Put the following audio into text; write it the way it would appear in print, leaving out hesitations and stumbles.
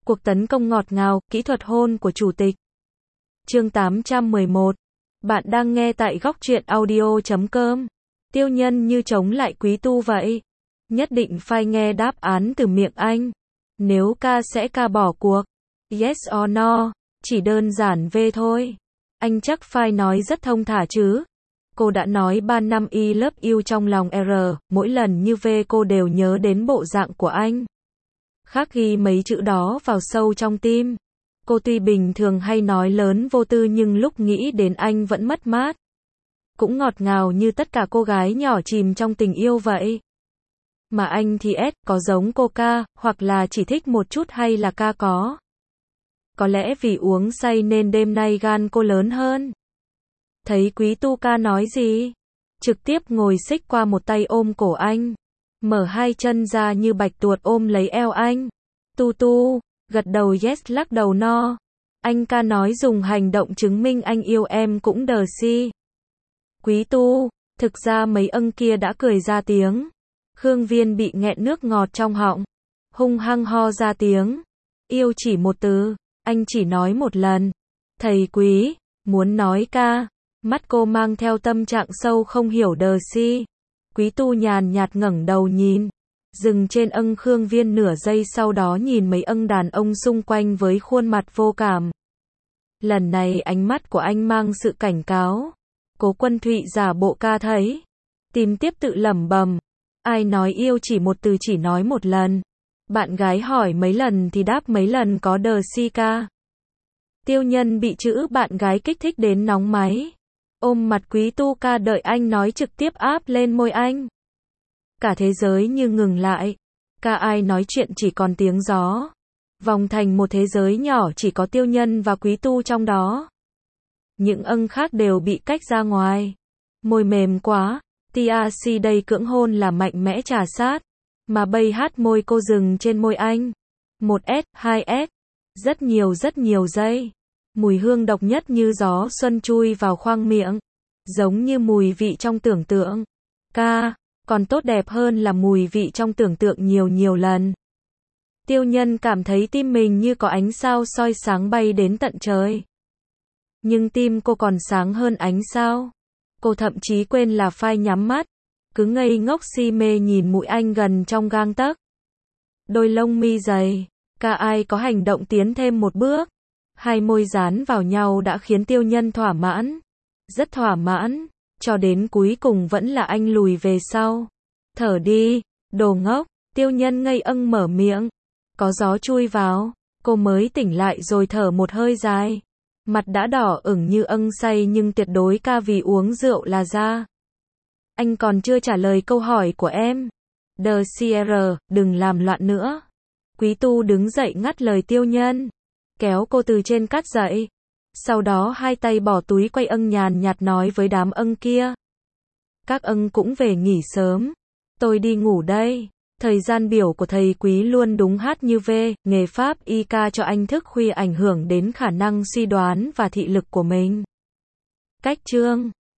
Cuộc tấn công ngọt ngào, kỹ thuật hôn của chủ tịch. Chương 811. Bạn đang nghe tại góc truyện audio.com. Tiêu Nhân như chống lại Quý Tu vậy. Nhất định phải nghe đáp án từ miệng anh. Nếu ca sẽ ca bỏ cuộc. Yes or no. Chỉ đơn giản về thôi. Anh chắc phải nói rất thông thả chứ. Cô đã nói 3 năm I love you trong lòng R. Mỗi lần như về cô đều nhớ đến bộ dạng của anh. Khắc ghi mấy chữ đó vào sâu trong tim. Cô tuy bình thường hay nói lớn vô tư nhưng lúc nghĩ đến anh vẫn mất mát. Cũng ngọt ngào như tất cả cô gái nhỏ chìm trong tình yêu vậy. Mà anh thì có giống cô ca, hoặc là chỉ thích một chút hay là ca có. Có lẽ vì uống say nên đêm nay gan cô lớn hơn. Thấy Quý Tu ca nói gì? Trực tiếp ngồi xích qua một tay ôm cổ anh. Mở hai chân ra như bạch tuộc ôm lấy eo anh. Tu, gật đầu yes lắc đầu no. Anh ca nói dùng hành động chứng minh anh yêu em cũng đờ si. Quý Tu, thực ra mấy âng kia đã cười ra tiếng. Khương Viên bị nghẹn nước ngọt trong họng. Hung hăng ho ra tiếng. Yêu chỉ một từ, anh chỉ nói một lần. Thầy Quý, muốn nói ca. Mắt cô mang theo tâm trạng sâu không hiểu đờ si. Quý Tu nhàn nhạt ngẩng đầu nhìn. Dừng trên âng Khương Viên nửa giây sau đó nhìn mấy âng đàn ông xung quanh với khuôn mặt vô cảm. Lần này ánh mắt của anh mang sự cảnh cáo. Cố Quân Thụy giả bộ ca thấy. Tìm tiếp tự lẩm bẩm. Ai nói yêu chỉ một từ chỉ nói một lần. Bạn gái hỏi mấy lần thì đáp mấy lần có đờ si ca. Tiêu Nhân bị chữ bạn gái kích thích đến nóng máy. Ôm mặt Quý Tu ca đợi anh nói trực tiếp áp lên môi anh. Cả thế giới như ngừng lại. Ca ai nói chuyện chỉ còn tiếng gió. Vòng thành một thế giới nhỏ chỉ có Tiêu Nhân và Quý Tu trong đó. Những âng khác đều bị cách ra ngoài. Môi mềm quá. TRC đây cưỡng hôn là mạnh mẽ trà sát. Mà bây hát môi cô dừng trên môi anh. 1S, 2S. Rất nhiều giây. Mùi hương độc nhất như gió xuân chui vào khoang miệng. Giống như mùi vị trong tưởng tượng. Ca, còn tốt đẹp hơn là mùi vị trong tưởng tượng nhiều lần. Tiêu Nhân cảm thấy tim mình như có ánh sao soi sáng bay đến tận trời. Nhưng tim cô còn sáng hơn ánh sao. Cô thậm chí quên là phải nhắm mắt. Cứ ngây ngốc si mê nhìn mũi anh gần trong gang tấc. Đôi lông mi dày. Ca ai có hành động tiến thêm một bước. Hai môi dán vào nhau đã khiến Tiêu Nhân thỏa mãn. Rất thỏa mãn. Cho đến cuối cùng vẫn là anh lùi về sau. Thở đi, đồ ngốc. Tiêu Nhân ngây âng mở miệng. Có gió chui vào. Cô mới tỉnh lại rồi thở một hơi dài. Mặt đã đỏ ửng như âng say nhưng tuyệt đối ca vì uống rượu là ra. Anh còn chưa trả lời câu hỏi của em. Đờ CR, đừng làm loạn nữa. Quý Tu đứng dậy ngắt lời Tiêu Nhân. Kéo cô từ trên cát dậy. Sau đó hai tay bỏ túi quay âng nhàn nhạt nói với đám âng kia. Các âng cũng về nghỉ sớm. Tôi đi ngủ đây. Thời gian biểu của thầy Quý luôn đúng hát như V. Nghề pháp y ca cho anh thức khuya ảnh hưởng đến khả năng suy đoán và thị lực của mình. Cách chương